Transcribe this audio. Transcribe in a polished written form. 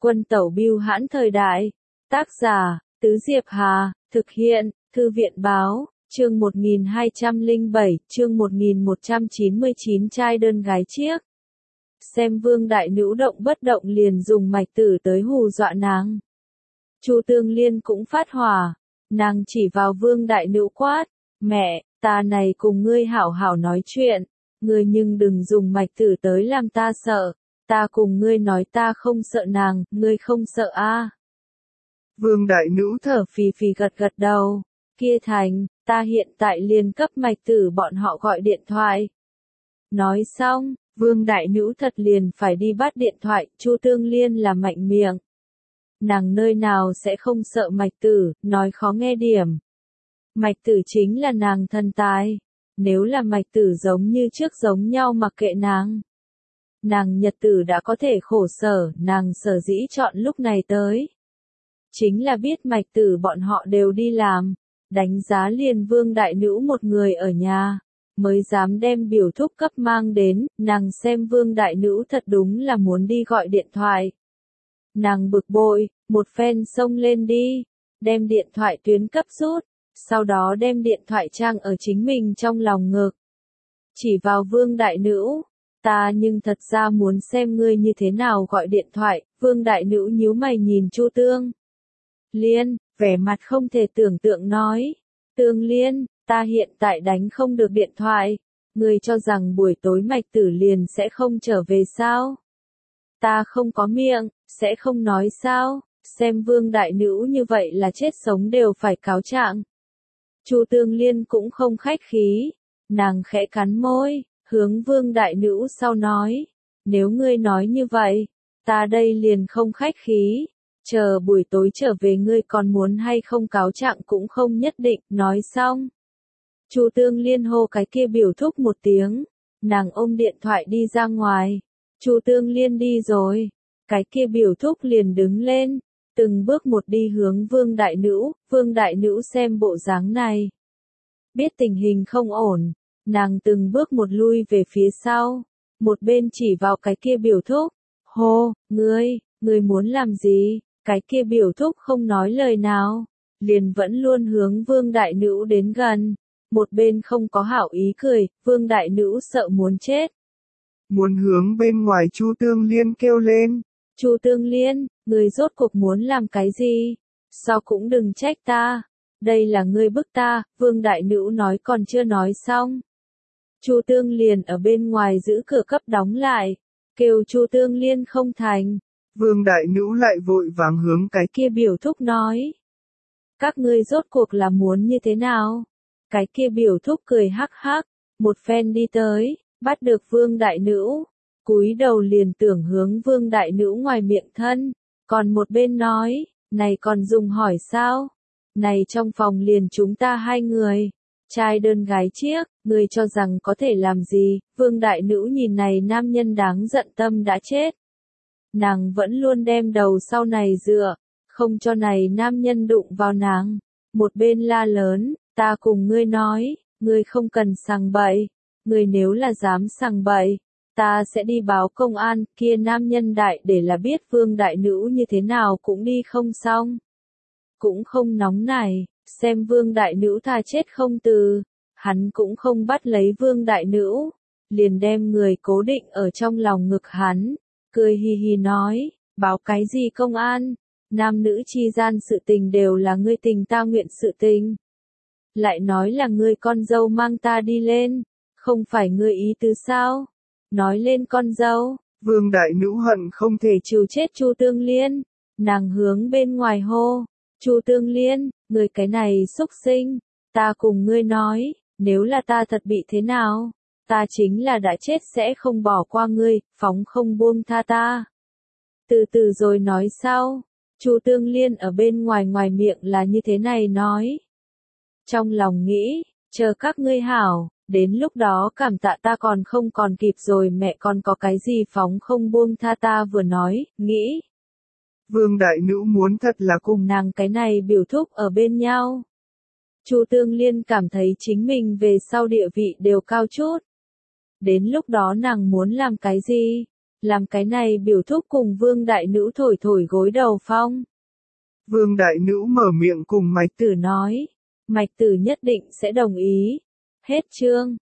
Quân tẩu bưu hãn thời đại. Tác giả, Tứ Diệp Hà, thực hiện, Thư viện báo, chương 1207, chương 1199 trai đơn gái chiếc. Xem Vương Đại Nữ động bất động liền dùng mạch tử tới hù dọa nàng. Chu Tương Liên cũng phát hỏa, nàng chỉ vào Vương Đại Nữ quát, mẹ, ta này cùng ngươi hảo hảo nói chuyện, ngươi nhưng đừng dùng mạch tử tới làm ta sợ, ta cùng ngươi nói ta không sợ nàng, ngươi không sợ a? Vương Đại Nữ thở phì phì gật gật đầu, kia thành, ta hiện tại liền cấp mạch tử bọn họ gọi điện thoại. Nói xong, Vương Đại Nữ thật liền phải đi bắt điện thoại, Chu Tương Liên là mạnh miệng. Nàng nơi nào sẽ không sợ mạch tử, nói khó nghe điểm. Mạch tử chính là nàng thần tài, nếu là mạch tử giống như trước giống nhau mặc kệ nàng. Nàng nhật tử đã có thể khổ sở, nàng sở dĩ chọn lúc này tới. Chính là biết mạch tử bọn họ đều đi làm, đánh giá liền Vương Đại Nữ một người ở nhà, mới dám đem biểu thúc cấp mang đến, nàng xem Vương Đại Nữ thật đúng là muốn đi gọi điện thoại. Nàng bực bội, một phen xông lên đi, đem điện thoại tuyến cấp rút, sau đó đem điện thoại trang ở chính mình trong lòng ngực. Chỉ vào Vương Đại Nữ, ta nhưng thật ra muốn xem ngươi như thế nào gọi điện thoại, Vương Đại Nữ nhíu mày nhìn Chu Tương Liên, vẻ mặt không thể tưởng tượng nói, Tương Liên, ta hiện tại đánh không được điện thoại, ngươi cho rằng buổi tối mạch tử liền sẽ không trở về sao? Ta không có miệng, sẽ không nói sao, xem Vương Đại Nữ như vậy là chết sống đều phải cáo trạng. Chu Tương Liên cũng không khách khí, nàng khẽ cắn môi, hướng Vương Đại Nữ sau nói, nếu ngươi nói như vậy, ta đây liền không khách khí, chờ buổi tối trở về ngươi còn muốn hay không cáo trạng cũng không nhất định, nói xong. Chu Tương Liên hô cái kia biểu thúc một tiếng, nàng ôm điện thoại đi ra ngoài, Chu Tương Liên đi rồi, cái kia biểu thúc liền đứng lên, từng bước một đi hướng Vương Đại Nữ, Vương Đại Nữ xem bộ dáng này. Biết tình hình không ổn, nàng từng bước một lui về phía sau, một bên chỉ vào cái kia biểu thúc, hô, ngươi muốn làm gì, cái kia biểu thúc không nói lời nào, liền vẫn luôn hướng Vương Đại Nữ đến gần, một bên không có hảo ý cười, Vương Đại Nữ sợ muốn chết. Muốn hướng bên ngoài Chu Tương Liên kêu lên. Chu Tương Liên, ngươi rốt cuộc muốn làm cái gì? Sao cũng đừng trách ta. Đây là ngươi bức ta, Vương Đại Nữ nói còn chưa nói xong. Chu Tương liền ở bên ngoài giữ cửa cấp đóng lại, kêu Chu Tương Liên không thành. Vương Đại Nữ lại vội vàng hướng cái kia biểu thúc nói. Các ngươi rốt cuộc là muốn như thế nào? Cái kia biểu thúc cười hắc hắc, một phen đi tới, bắt được Vương Đại Nữ, cúi đầu liền tưởng hướng Vương Đại Nữ ngoài miệng thân, còn một bên nói, này còn dùng hỏi sao? Này trong phòng liền chúng ta hai người, trai đơn gái chiếc, ngươi cho rằng có thể làm gì? Vương Đại Nữ nhìn này nam nhân đáng giận tâm đã chết. Nàng vẫn luôn đem đầu sau này dựa, không cho này nam nhân đụng vào nàng, một bên la lớn, ta cùng ngươi nói, ngươi không cần sằng bậy, ngươi nếu là dám sằng bậy, ta sẽ đi báo công an, kia nam nhân đại để là biết Vương Đại Nữ như thế nào cũng đi không xong. Cũng không nóng này, xem Vương Đại Nữ tha chết không từ, hắn cũng không bắt lấy Vương Đại Nữ, liền đem người cố định ở trong lòng ngực hắn, cười hì hì nói, báo cái gì công an, nam nữ chi gian sự tình đều là ngươi tình ta nguyện sự tình. Lại nói là ngươi con dâu mang ta đi lên, không phải ngươi ý tứ sao? Nói lên con dâu, Vương Đại Nữ hận không thể trừ chết Chu Tương Liên, nàng hướng bên ngoài hô, Chu Tương Liên, ngươi cái này xúc sinh, ta cùng ngươi nói, nếu là ta thật bị thế nào, ta chính là đã chết sẽ không bỏ qua ngươi, phóng không buông tha ta. Từ từ rồi nói sau, Chu Tương Liên ở bên ngoài miệng là như thế này nói. Trong lòng nghĩ, chờ các ngươi hảo, đến lúc đó cảm tạ ta còn không còn kịp rồi mẹ còn có cái gì phóng không buông tha ta vừa nói, nghĩ. Vương Đại Nữ muốn thật là cùng nàng cái này biểu thúc ở bên nhau. Chu Tương Liên cảm thấy chính mình về sau địa vị đều cao chút. Đến lúc đó nàng muốn làm cái gì? Làm cái này biểu thúc cùng Vương Đại Nữ thổi thổi gối đầu phong. Vương Đại Nữ mở miệng cùng Mạch Tử nói. Mạch Tử nhất định sẽ đồng ý. Hết chương.